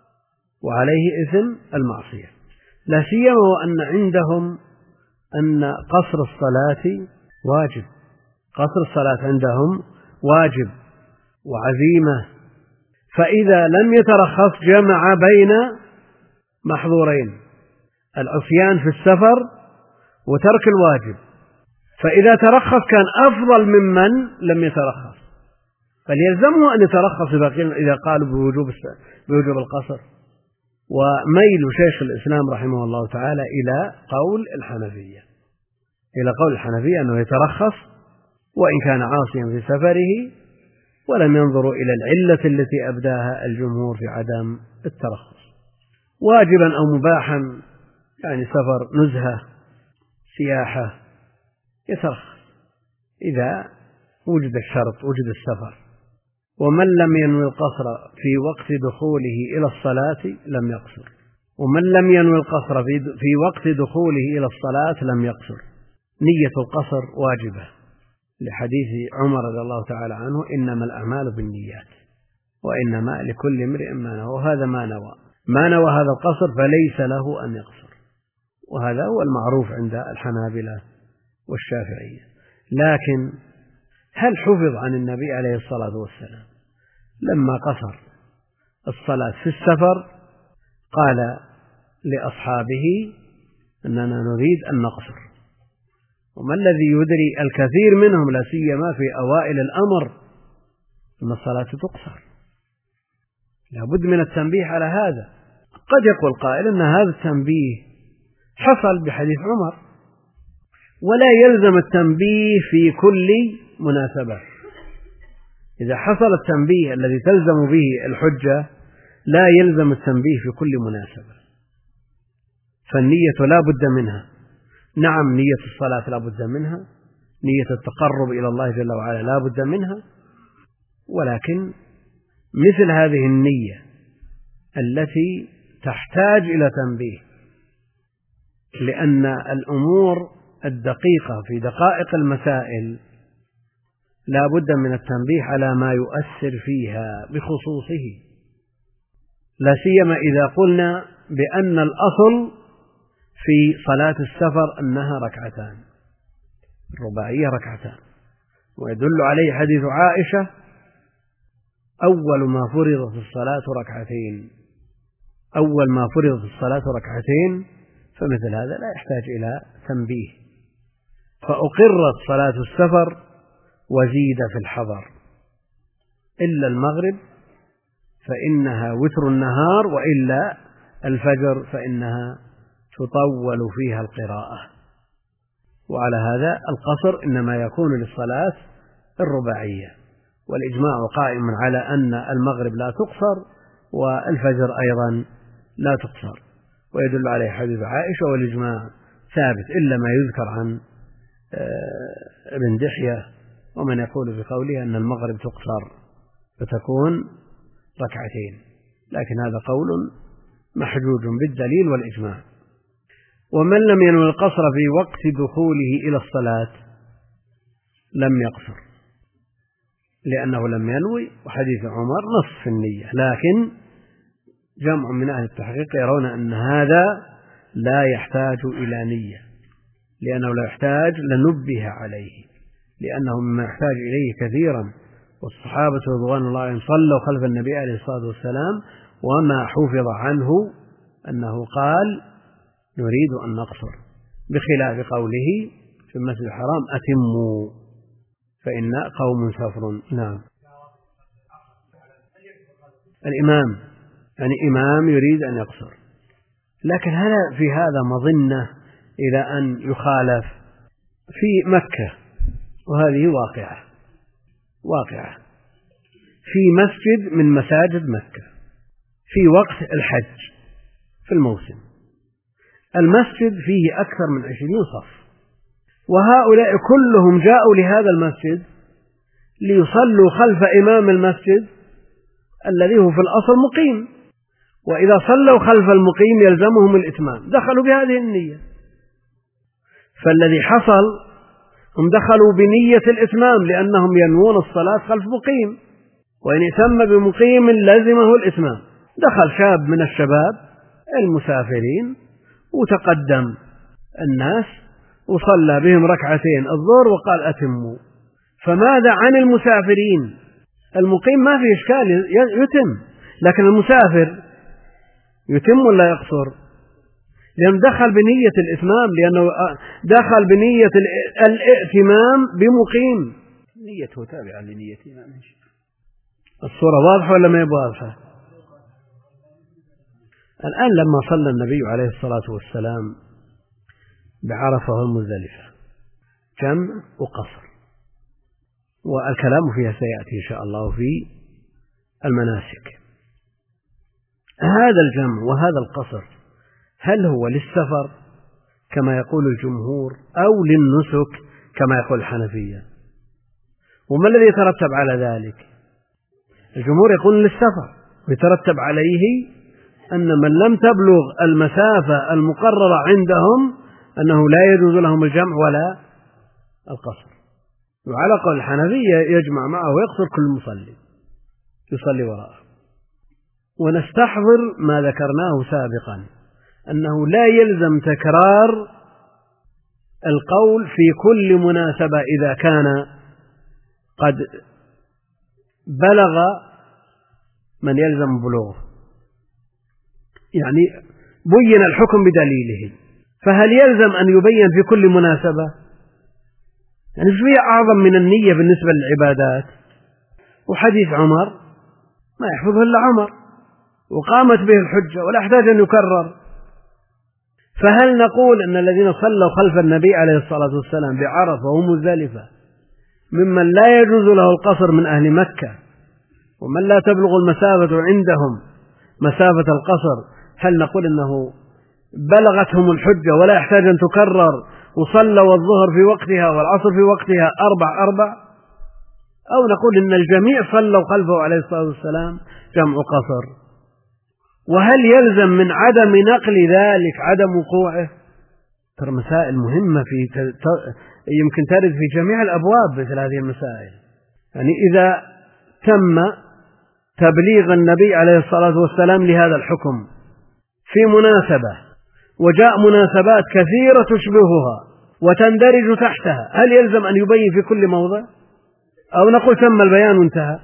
وعليه إثم المعصية، لا سيما وأن عندهم أن قصر الصلاة واجب، قصر الصلاة عندهم واجب وعزيمة، فإذا لم يترخص جمع بين محظورين: العصيان في السفر وترك الواجب، فإذا ترخص كان أفضل ممن لم يترخص، فليلزمه أن يترخص إذا قالوا بوجوب بوجوب القصر. وميل شيخ الإسلام رحمه الله تعالى إلى قول الحنفية إلى قول الحنفية أنه يترخص وإن كان عاصيا في سفره، ولم ينظروا إلى العلة التي أبداها الجمهور في عدم الترخص. واجبا أو مباحا، يعني سفر نزهة سياحة، يترخص إذا وجد الشرط، وجد السفر. ومن لم ينوي القصر في وقت دخوله إلى الصلاة لم يقصر، ومن لم ينوي القصر في وقت دخوله إلى الصلاة لم يقصر. نية القصر واجبة لحديث عمر رضي الله تعالى عنه: إنما الأعمال بالنيات وإنما لكل امرئ ما نوى، وهذا ما نوى ما نوى هذا القصر فليس له أن يقصر، وهذا هو المعروف عند الحنابلة والشافعية. لكن هل حفظ عن النبي عليه الصلاة والسلام لما قصر الصلاة في السفر قال لأصحابه أننا نريد أن نقصر؟ وما الذي يدري الكثير منهم لا سيما في أوائل الأمر أن الصلاة تقصر؟ لابد من التنبيه على هذا. قد يقول قائل أن هذا التنبيه حصل بحديث عمر، ولا يلزم التنبيه في كل مناسبة. إذا حصل التنبيه الذي تلزم به الحجة لا يلزم التنبيه في كل مناسبة، فالنية لا بد منها. نعم، نية الصلاة لا بد منها، نية التقرب إلى الله جل وعلا لا بد منها، ولكن مثل هذه النية التي تحتاج إلى تنبيه، لأن الأمور الدقيقة في دقائق المسائل لا بد من التنبيه على ما يؤثر فيها بخصوصه، لا سيما إذا قلنا بأن الأصل في صلاة السفر أنها ركعتان، الرباعية ركعتان، ويدل عليه حديث عائشة: أول ما فرض في الصلاة ركعتين، أول ما فرض في الصلاة ركعتين. فمثل هذا لا يحتاج إلى تنبيه، فأقرت صلاة السفر وزيد في الحضر إلا المغرب فإنها وتر النهار، وإلا الفجر فإنها تطول فيها القراءة. وعلى هذا القصر إنما يكون للصلاة الرباعية، والإجماع قائم على أن المغرب لا تقصر والفجر أيضا لا تقصر، ويدل عليه حديث عائشة، والإجماع ثابت إلا ما يذكر عن ابن دحية ومن يقول بقوله أن المغرب تقصر فتكون ركعتين، لكن هذا قول محجوج بالدليل والإجماع. ومن لم ينوي القصر في وقت دخوله إلى الصلاة لم يقصر، لأنه لم ينوي، وحديث عمر نص في النية، لكن جمع من أهل التحقيق يرون أن هذا لا يحتاج إلى نية، لأنه لا يحتاج لنبه عليه، لأنه مما يحتاج إليه كثيرا، والصحابة رضوان الله عليهم صلوا خلف النبي عليه الصلاة والسلام وما حفظ عنه أنه قال: نريد أن نقصر، بخلاف قوله في المسجد الحرام: أتموا فإن قوم سفر. نعم، الإمام يعني إمام يريد أن يقصر، لكن هل في هذا مظنة إلى أن يخالف؟ في مكة، وهذه واقعة واقعة في مسجد من مساجد مكة في وقت الحج في الموسم، المسجد فيه أكثر من عشرين صف، وهؤلاء كلهم جاءوا لهذا المسجد ليصلوا خلف إمام المسجد الذي هو في الأصل مقيم، وإذا صلوا خلف المقيم يلزمهم الإتمام، دخلوا بهذه النية، فالذي حصل هم دخلوا بنية الإتمام لأنهم ينوون الصلاة خلف مقيم، وإن اتم بمقيم لزمه الإتمام. دخل شاب من الشباب المسافرين وتقدم الناس وصلى بهم ركعتين الظهر وقال أتموا. فماذا عن المسافرين؟ المقيم ما في إشكال يتم، لكن المسافر يتم ولا يقصر؟ لأنه دخل بنية الإتمام، لأنه دخل بنية الائتمام بمقيم، نيته تابعة لنيته. الصورة واضحة ولا ما هي واضحة؟ الآن لما صلى النبي عليه الصلاة والسلام بعرفة والمزدلفة جمع وقصر، والكلام فيها سيأتي إن شاء الله في المناسك. هذا الجمع وهذا القصر هل هو للسفر كما يقول الجمهور أو للنسك كما يقول الحنفية؟ وما الذي يترتب على ذلك؟ الجمهور يقول للسفر، ويترتب عليه أن من لم تبلغ المسافة المقررة عندهم أنه لا يجوز لهم الجمع ولا القصر. وعلى قول الحنفية يجمع معه ويقصر كل مصلي يصلي وراءه. ونستحضر ما ذكرناه سابقا أنه لا يلزم تكرار القول في كل مناسبة إذا كان قد بلغ من يلزم بلوغه، يعني بين الحكم بدليله، فهل يلزم أن يبين في كل مناسبة؟ يعني في أعظم من النية بالنسبة للعبادات. وحديث عمر ما يحفظه إلا عمر وقامت به الحجة ولا يحتاج أن يكرر. فهل نقول أن الذين صلوا خلف النبي عليه الصلاة والسلام بعرفة ومزدلفة ممن لا يجوز له القصر من أهل مكة ومن لا تبلغ المسافة عندهم مسافة القصر، هل نقول أنه بلغتهم الحجة ولا يحتاج أن تكرر وصلوا الظهر في وقتها والعصر في وقتها أربع أربع، أو نقول إن الجميع صلوا خلفه عليه الصلاة والسلام جمع قصر؟ وهل يلزم من عدم نقل ذلك عدم وقوعه؟ ترى مسائل مهمة في يمكن ترد في جميع الأبواب مثل هذه المسائل. يعني إذا تم تبليغ النبي عليه الصلاة والسلام لهذا الحكم في مناسبة وجاء مناسبات كثيرة تشبهها وتندرج تحتها، هل يلزم أن يبين في كل موضع أو نقول تم البيان وانتهى؟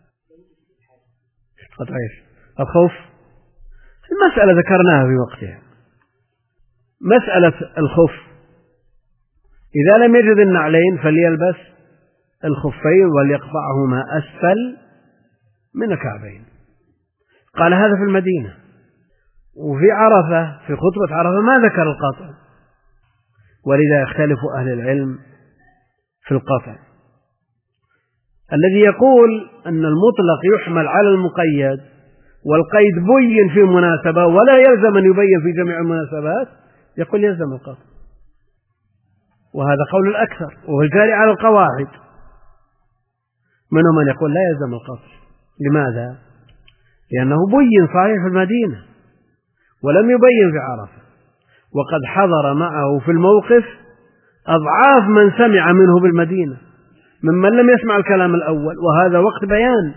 الخوف المسألة ذكرناها في وقتها. مسألة الخف إذا لم يجد النعلين فليلبس الخفين وليقطعهما أسفل من الكعبين. قال هذا في المدينة. وفي عرفة في خطبة عرفة ما ذكر القطع، ولذا يختلف أهل العلم في القطع. الذي يقول أن المطلق يحمل على المقيد والقيد بين في مناسبة ولا يلزم أن يبين في جميع المناسبات يقول يلزم القطع، وهذا قول الأكثر وهو الجاري على القواعد. منهم من يقول لا يلزم القطع. لماذا؟ لأنه بين صحيح في المدينة ولم يبين في عرفة، وقد حضر معه في الموقف أضعاف من سمع منه بالمدينة ممن لم يسمع الكلام الأول، وهذا وقت بيان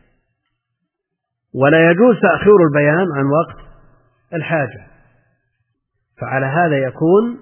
ولا يجوز تأخير البيان عن وقت الحاجة. فعلى هذا يكون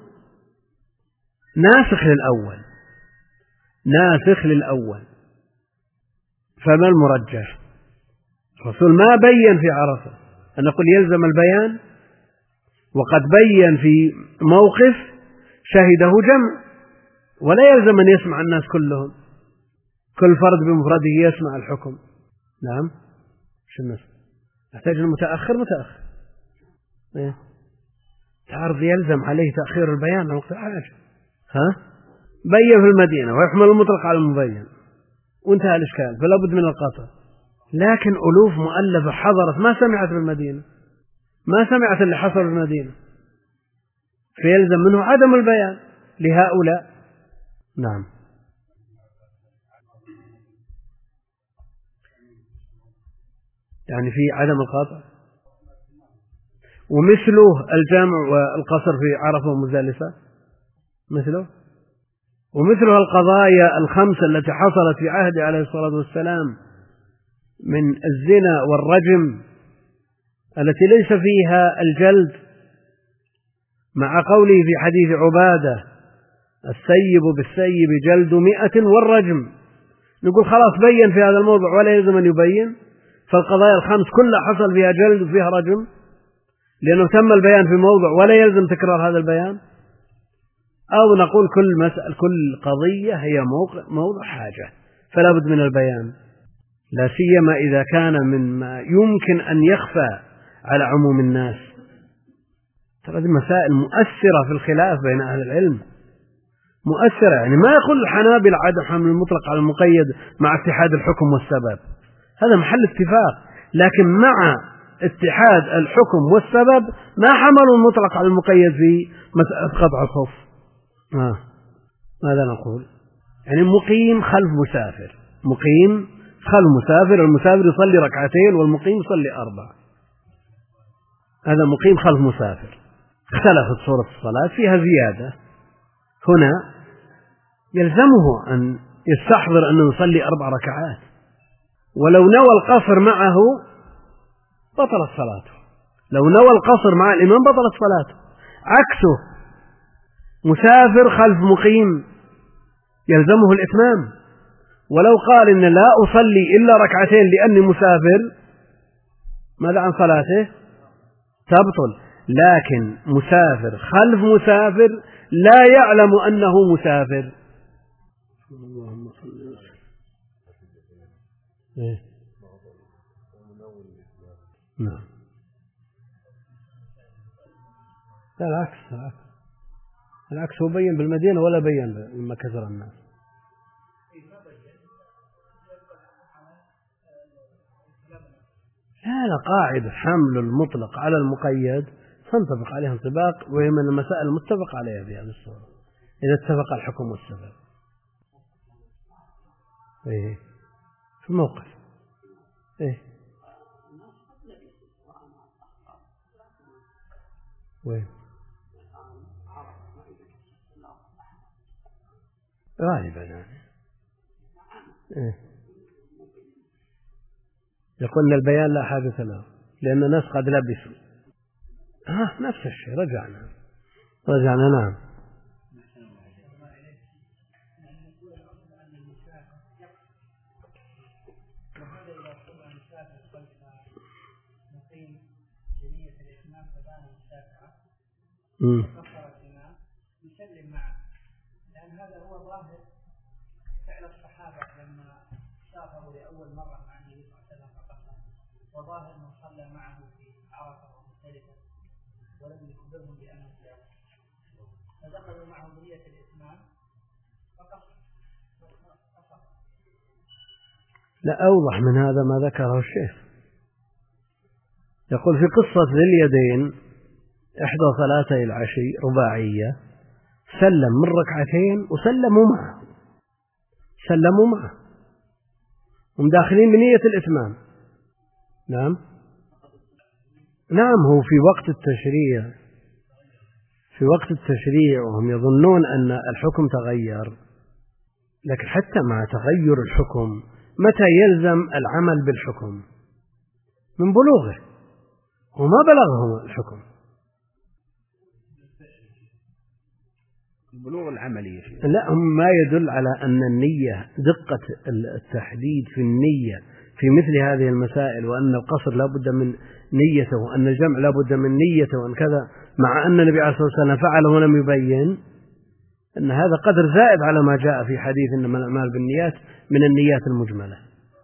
ناسخ للأول ناسخ للأول. فما المرجح؟ الرسول ما بين في عرفة أن نقول يلزم البيان، وقد بين في موقف شهده جمع ولا يلزم أن يسمع الناس كلهم، كل فرد بمفرده يسمع الحكم. نعم شو الناس يحتاج المتأخر متأخر إيه؟ تعرض يلزم عليه تأخير البيان عن وقت الحاجة. ها بين في المدينة ويحمل المطلق على المبين وانتهى الإشكال، فلا بد من القطع. لكن ألوف مؤلفة حضرت ما سمعت بالمدينة، ما سمعت اللي حصل بالمدينة، فيلزم منه عدم البيان لهؤلاء. نعم يعني في عدم القطع. ومثله الجمع والقصر في عرفة ومزدلفة مثله ومثلها القضايا الخمسة التي حصلت في عهده عليه الصلاة والسلام من الزنا والرجم التي ليس فيها الجلد، مع قوله في حديث عبادة السيب بالسيب جلد مئة والرجم. نقول خلاص بين في هذا الموضوع ولا يلزم أن يبين، فالقضايا الخمس كلها حصل فيها جلد وفيها رجم لأنه تم البيان في موضوع ولا يلزم تكرار هذا البيان. أو نقول كل مسألة كل قضية هي موضع حاجة فلا بد من البيان، لا سيما إذا كان مما يمكن أن يخفى على عموم الناس. ترى هذه مسائل مؤثرة في الخلاف بين أهل العلم، مؤثرة. يعني ما يقول الحنابلة عدم حمل المطلق على المقيد مع اتحاد الحكم والسبب، هذا محل اتفاق، لكن مع اتحاد الحكم والسبب ما حملوا المطلق على المقيد في مسألة قطع الخف. آه. ماذا نقول؟ يعني مقيم خلف مسافر، مقيم خلف مسافر، المسافر يصلي ركعتين والمقيم يصلي أربع، هذا مقيم خلف مسافر. اختلفت صورة الصلاة فيها زيادة، هنا يلزمه أن يستحضر أنه يصلي أربع ركعات، ولو نوى القصر معه بطلت صلاته، لو نوى القصر مع الإمام بطلت صلاته. عكسه مسافر خلف مقيم يلزمه الإتمام، ولو قال إن لا أصلي إلا ركعتين لأني مسافر ماذا عن صلاته؟ تبطل. لكن مسافر خلف مسافر لا يعلم أنه مسافر. اللهم صل وسلم. إيه؟ نعم. لا العكس، العكس العكس هو بين بالمدينة ولا بين لما كثر الناس. لا لا قاعدة حمل المطلق على المقيد تنطبق عليها انطباق، وهي من المسائل المتفق عليها بهذه الصورة إذا اتفق الحكم والسبب. إيه في الموقف إيه وين غالبا يعني إيه؟ يقولنا البيان لا حادث له لأن الناس قد لبسوا. ها نفس الشيء رجعنا رجعنا نعم. امم يسلم معه، لأن هذا هو ظاهر فعل الصحابة لما سافروا لأول مرة مع النبي صلى الله عليه وسلم فقط، وظاهر من صلى معه في عرفة ومختلفة ولم يخبرهم بأنه سافر، فدخلوا معه بنية الإتمام فقط. لا أوضح من هذا ما ذكره الشيخ، يقول في قصة ذي اليدين إحدى صلاتي العشي رباعية سلم من ركعتين وسلموا معه، سلموا معه ومداخلين بنية الإتمام. نعم نعم هو في وقت التشريع، في وقت التشريع وهم يظنون أن الحكم تغير، لكن حتى مع تغير الحكم متى يلزم العمل بالحكم؟ من بلوغه، وما بلغهم الحكم. البلوغ العملي لا هم ما يدل على أن النية دقة التحديد في النية في مثل هذه المسائل، وأن القصر لا بد من نيته وأن الجمع لا بد من نيته وأن كذا، مع أن النبي عليه الصلاة والسلام فعله ولم يبين، أن هذا قدر زائد على ما جاء في حديث إنما الأعمال بالنيات من النيات المجملة.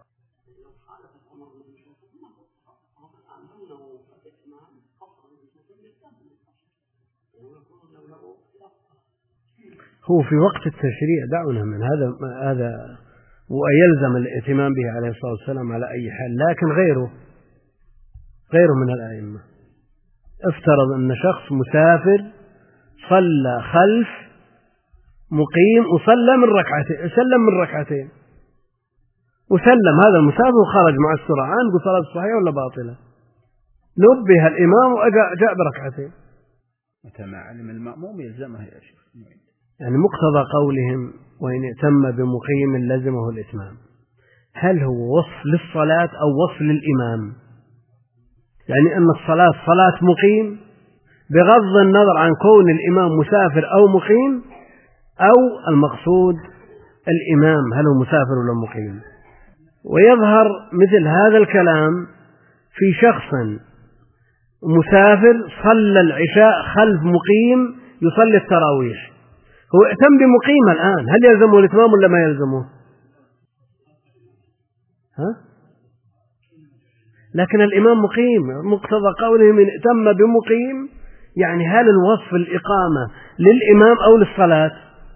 هو في وقت التشريع دعونا من هذا هذا ويلزم الائتمام به عليه الصلاة والسلام على أي حال، لكن غيره غيره من الأئمة افترض أن شخص مسافر صلى خلف مقيم وصلى من ركعتين، سلم من ركعتين وسلم هذا المسافر وخرج مع السرعان، قل صلاة صحيحة ولا باطلة؟ نبه الإمام وجاء جاء بركعتين. متى ما علم المأموم يلزمه يا شيخ. يعني مقتضى قولهم وإن ائتم بمقيم لزمه الإتمام، هل هو وصف للصلاة أو وصف للإمام؟ يعني أن الصلاة صلاة مقيم بغض النظر عن كون الإمام مسافر أو مقيم، أو المقصود الإمام هل هو مسافر ولا مقيم؟ ويظهر مثل هذا الكلام في شخص مسافر صلى العشاء خلف مقيم يصلي التراويح، هو ائتم بمقيم الآن، هل يلزمه الإتمام ولا ما يلزمه؟ ها؟ لكن الإمام مقيم، مقتضى قوله من ائتم بمقيم، يعني هل الوصف الإقامة للإمام أو للصلاة؟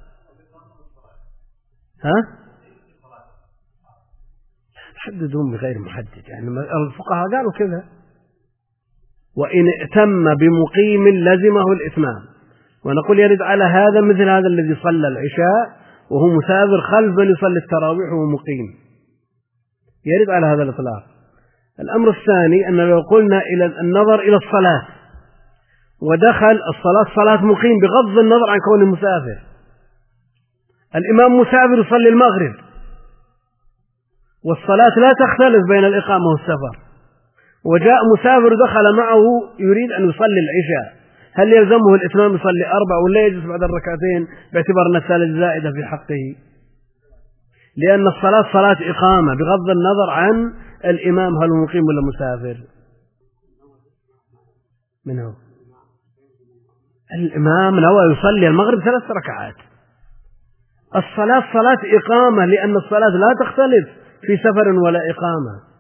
ها؟ حددهم بغير محدد، يعني الفقهاء قالوا كذا، وإن ائتم بمقيم لزمه الإتمام، ونقول يرد على هذا مثل هذا الذي صلى العشاء وهو مسافر خلف من يصلي التراويح وهو مقيم، يرد على هذا الإطلاق. الأمر الثاني أن لو قلنا إلى النظر إلى الصلاة ودخل الصلاة صلاة مقيم بغض النظر عن كونه مسافر، الإمام مسافر يصلي المغرب والصلاة لا تختلف بين الإقامة والسفر، وجاء مسافر دخل معه يريد أن يصلي العشاء، هل يلزمه الإتمام يصلي أربع ولا يجلس بعد الركعتين باعتبار أن الثالث زائدة في حقه؟ لأن الصلاة صلاة إقامة بغض النظر عن الإمام هل هو مقيم ولا مسافر. من هو؟ الإمام نوى يصلي المغرب ثلاث ركعات، الصلاة صلاة إقامة لأن الصلاة لا تختلف في سفر ولا إقامة،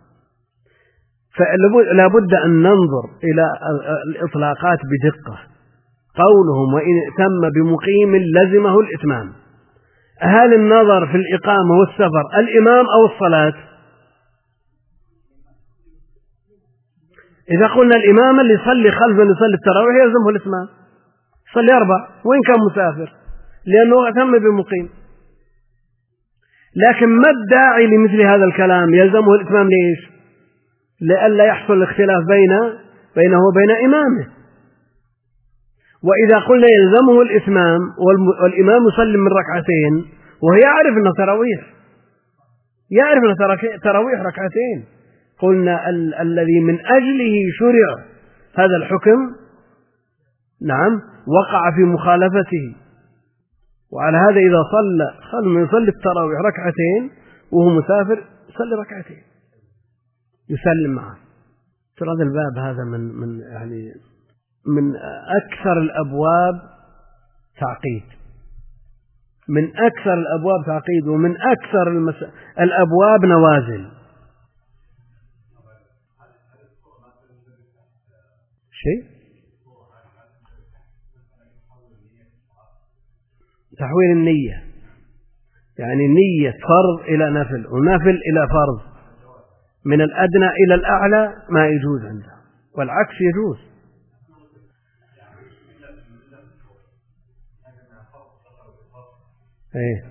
فلا بد أن ننظر إلى الإطلاقات بدقة. قولهم وإن ائتم بمقيم لزمه الإتمام، هل النظر في الإقامة والسفر الإمام أو الصلاة؟ إذا قلنا الإمام اللي يصلي خلف من يصلي التراويح يلزمه الإتمام، يصلي أربع وإن كان مسافر لأنه ائتم بمقيم. لكن ما الداعي لمثل هذا الكلام يلزمه الإتمام؟ ليش؟ لئلا يحصل الاختلاف بين بينه وبين إمامه. وإذا قلنا يلزمه الإتمام والإمام يصلي من ركعتين وهو يعرف أنه تراويح، يعرف أنه تراويح ركعتين، قلنا ال- الذي من أجله شرع هذا الحكم نعم وقع في مخالفته. وعلى هذا إذا صلى خل من يصلي التراويح ركعتين وهو مسافر يصلي ركعتين يسلم معه. ترى هذا الباب هذا من من يعني من أكثر الأبواب تعقيد، من أكثر الأبواب تعقيد ومن أكثر المس... الأبواب نوازل. شيء تحويل النية، يعني نية فرض إلى نفل ونفل إلى فرض، من الأدنى إلى الأعلى ما يجوز عنده، والعكس يجوز. إيه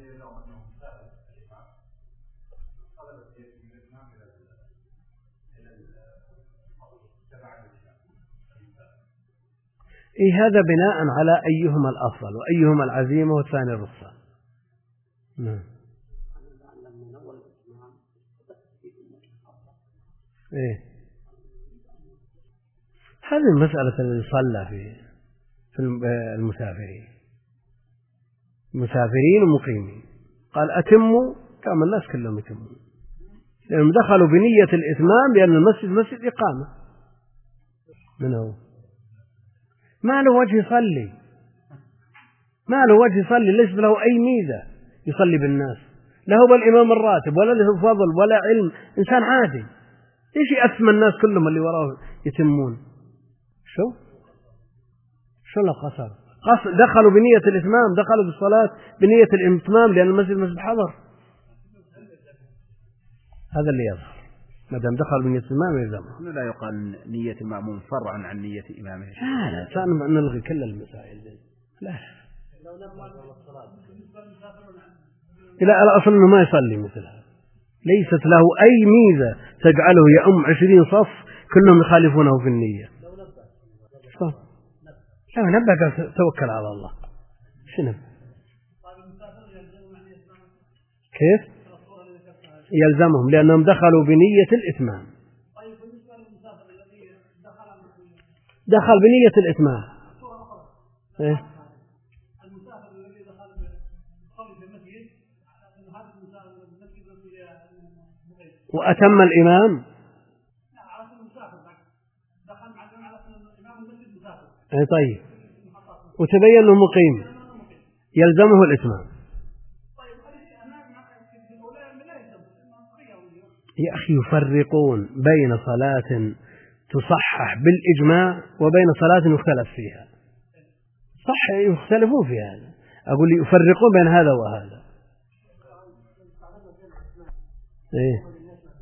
إيه هذا بناء على أيهما الأفضل وأيهما العزيمة والثاني الرخصة. نعم. إيه هذه المسألة اللي صلى في في المسافرين، مسافرين ومقيمين، قال أتموا كما الناس كلهم يتمون، لأنهم دخلوا بنية الإتمام لأن المسجد مسجد إقامة. من هو؟ ما له وجه يصلي، ما له وجه يصلي، ليس له أي ميزة يصلي بالناس، لا هو بالإمام الراتب ولا له فضل ولا علم، إنسان عادي، إيش يأثم الناس كلهم اللي وراه يتمون؟ شو شو لا قصر قصر دخلوا بنية الإتمام، دخلوا بالصلاة بنية الإتمام لأن المسجد مسجد حضر. هذا اللي يظهر، ما دام دخل بنية الإمام يلزمه. لا يقال نية المأموم فرعا عن نية إمامه. لا لا كان نلغي كل المسائل دي. لا إلى الأصل إنه ما يصلي مثلها، ليست له أي ميزة تجعله يأم عشرين صف كلهم يخالفونه في النية. لا نبقى توكل على الله. شنو كيف؟ يلزمهم لأنهم دخلوا بنية الإتمام. دخل بنية الإتمام. إيه؟ وأتم الإمام. إيه طيب. وتبين أنه مقيم يلزمه الإتمام. يا أخي يفرقون بين صلاة تصحح بالإجماع وبين صلاة يختلف فيها. صح يختلفون في هذا. أقول لي يفرقون بين هذا وهذا. إيه؟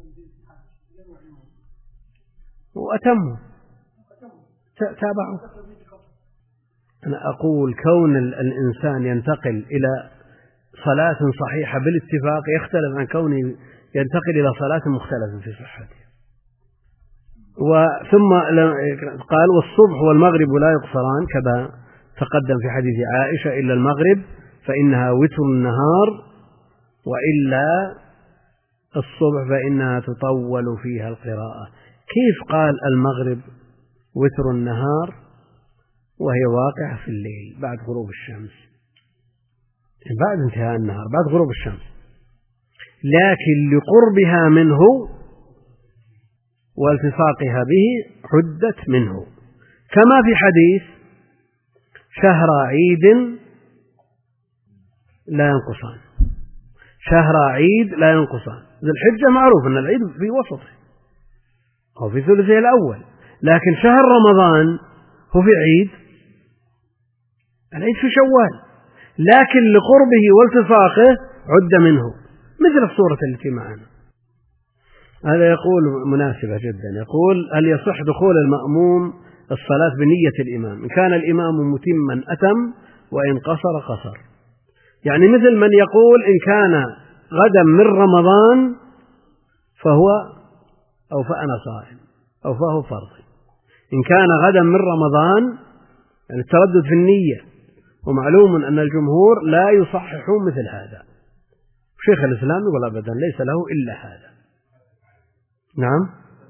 وأتموا تابعوا. أنا أقول كون الإنسان ينتقل إلى صلاة صحيحة بالاتفاق يختلف عن كونه ينتقل إلى صلاة مختلفة في صحتها. وثم قال والصبح والمغرب لا يقصران كما تقدم في حديث عائشة إلا المغرب فإنها وتر النهار وإلا الصبح فإنها تطول فيها القراءة. كيف قال المغرب وتر النهار وهي واقعة في الليل بعد غروب الشمس، بعد انتهاء النهار بعد غروب الشمس، لكن لقربها منه والتصاقها به حدت منه، كما في حديث شهر عيد لا ينقصان. شهر عيد لا ينقصان. ذي الحجة معروف أن العيد في وسطه أو في ثلثه الأول، لكن شهر رمضان هو في عيد، العيد في شوال، لكن لقربه والتصاقه عد منه مثل الصورة التي معنا. هذا يقول مناسبة جدا. يقول هل يصح دخول المأموم الصلاة بنية الإمام؟ إن كان الإمام متما أتم وإن قصر قصر. يعني مثل من يقول إن كان غدا من رمضان فهو أو فأنا صائم أو فهو فرض. إن كان غدا من رمضان يعني التردد في النية، ومعلوم أن الجمهور لا يصححون مثل هذا. شيخ الإسلام يقول أبدا ليس له إلا هذا. نعم.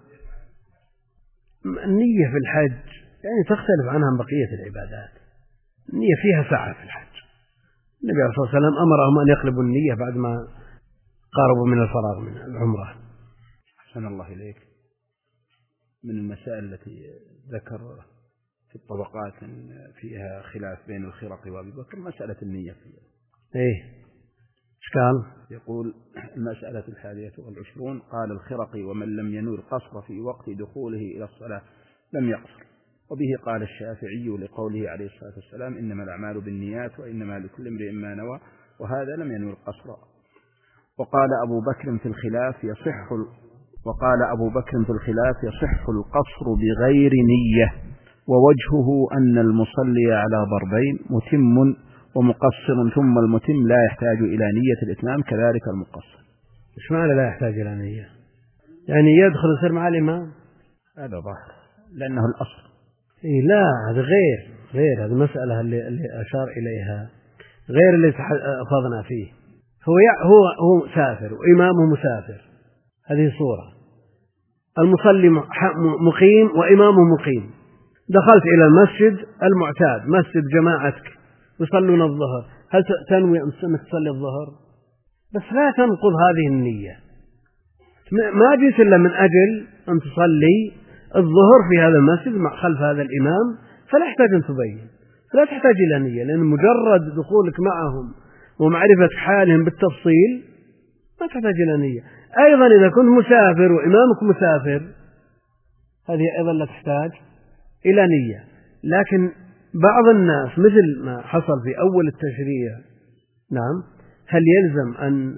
النية في الحج يعني تختلف عنها عن بقية العبادات. النية فيها سعة في الحج. النبي صلى الله عليه وسلم أمرهم أن يقلبوا النية بعد ما قاربوا من الفراغ من العمرة. أحسن الله إليك. من المسائل التي ذكر في الطبقات فيها خلاف بين الخرق وأبي بكر مسألة النية فيها. إيه إيش قال؟ يقول المسألة الحادية والعشرون قال الخرقي ومن لم ينوي القصر في وقت دخوله إلى الصلاة لم يقصر. وبه قال الشافعي لقوله عليه الصلاة والسلام إنما الأعمال بالنيات وإنما لكل امرئ ما نوى، وهذا لم ينوي القصر. وقال أبو بكر في الخلاف يصح وقال أبو بكر في الخلاف يصح القصر بغير نية، ووجهه أن المصلي على ضربين متم ومقصر، ثم المتم لا يحتاج إلى نية الإتمام كذلك المقصر. إيش معنى لا يحتاج إلى نية؟ يعني يدخل يصير مع الإمام؟ هذا ظاهر لأنه الأصل. إيه لا هذا غير غير هذه المسألة اللي, اللي أشار إليها غير اللي أخذنا فيه. هو هو هو مسافر وإمامه مسافر، هذه صورة. المصلي مقيم وإمامه مقيم، دخلت إلى المسجد المعتاد مسجد جماعتك يصلون الظهر، هل تنوي أن تصلي الظهر؟ بس لا تنقض هذه النية. ما جئت إلا من أجل أن تصلي الظهر في هذا المسجد مع خلف هذا الإمام، فلا يحتاج أن تبين، فلا تحتاج إلى نية، لأن مجرد دخولك معهم ومعرفة حالهم بالتفصيل ما تحتاج إلى نية. أيضا إذا كنت مسافر وإمامك مسافر هذه أيضا لا تحتاج إلى نية. لكن بعض الناس مثل ما حصل في أول التشريع، نعم، هل يلزم أن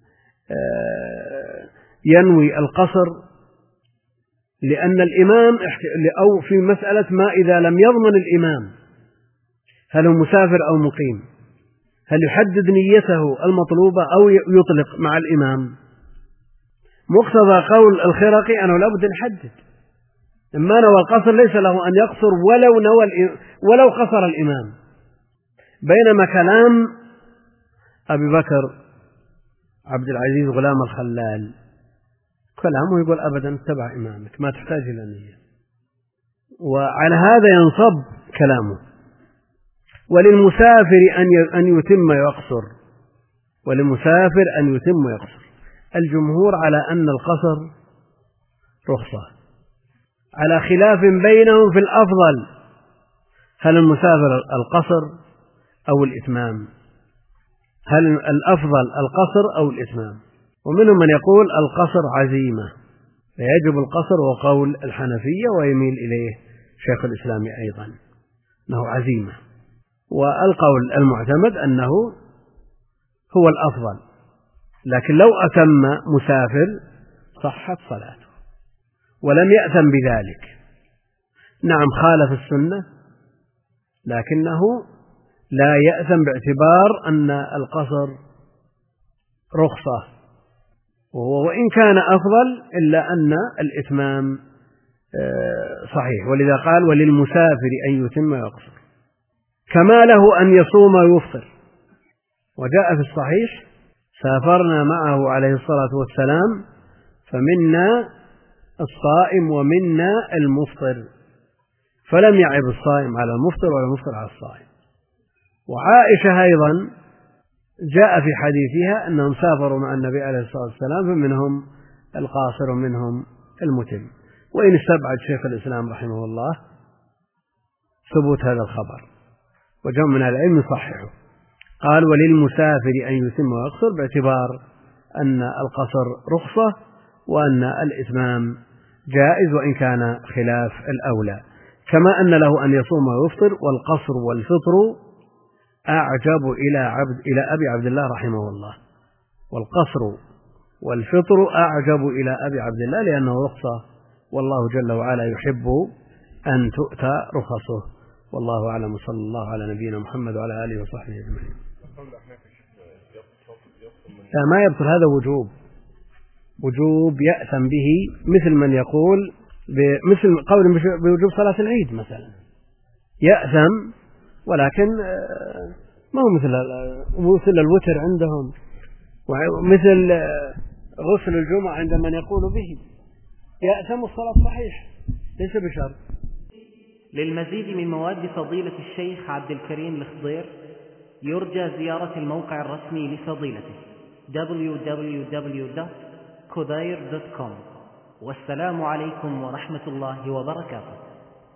ينوي القصر لأن الإمام أو في مسألة ما إذا لم يضمن الإمام هل هو مسافر أو مقيم، هل يحدد نيته المطلوبة أو يطلق مع الإمام؟ مقتضى قول الخرقي أنه لا بد أن يحدد. إما نوى القصر ليس له أن يقصر ولو نوى ولو قصر الإمام. بينما كلام أبي بكر عبد العزيز غلام الخلال كلامه يقول أبدا اتبع إمامك ما تحتاج إلى نية، وعلى هذا ينصب كلامه. وللمسافر أن يتم ويقصر، وللمسافر أن يتم ويقصر. الجمهور على أن القصر رخصة، على خلاف بينهم في الأفضل، هل المسافر القصر أو الإتمام؟ هل الأفضل القصر أو الإتمام؟ ومنهم من يقول القصر عزيمة فيجب القصر، وقول الحنفية ويميل إليه شيخ الإسلام أيضا أنه عزيمة. والقول المعتمد أنه هو الأفضل، لكن لو أتم مسافر صحت صلاته ولم يأثم بذلك. نعم خالف السنة، لكنه لا يأثم باعتبار أن القصر رخصة، وهو وإن كان أفضل إلا أن الإتمام صحيح. ولذا قال وللمسافر أن يتم ويقصر، كما له أن يصوم ويفطر. وجاء في الصحيح سافرنا معه عليه الصلاة والسلام فمنا الصائم ومنا المفطر، فلم يعب الصائم على المفطر ولا المفطر على الصائم. وعائشة أيضا جاء في حديثها أنهم سافروا مع النبي عليه الصلاة والسلام فمنهم القاصر ومنهم المتم، وإن استبعد شيخ الإسلام رحمه الله ثبوت هذا الخبر، وجمع من العلم يصححه. قال وللمسافر أن يتم ويقصر باعتبار أن القصر رخصة وأن الإتمام جائز وإن كان خلاف الأولى، كما أن له أن يصوم ويفطر. والقصر والفطر أعجب إلى عبد إلى أبي عبد الله رحمه الله، والقصر والفطر أعجب إلى أبي عبد الله لأنه رخصة، والله جل وعلا يحب أن تؤتى رخصه. والله أعلم، صلى الله على نبينا محمد وعلى آله وصحبه أجمعين. لا ما يبطل، هذا وجوب، وجوب يأثم به، مثل من يقول مثل قول بوجوب صلاة العيد مثلا، يأثم ولكن ما هو مثل مثل الوتر عندهم، ومثل غسل الجمعة عند من يقول به، يأثم الصلاة صحيح ليس بشرط. للمزيد من مواد فضيلة الشيخ عبد الكريم الخضير يرجى زيارة الموقع الرسمي لفضيلته دبليو دبليو دبليو دوت كوداير دوت كوم. والسلام عليكم ورحمة الله وبركاته.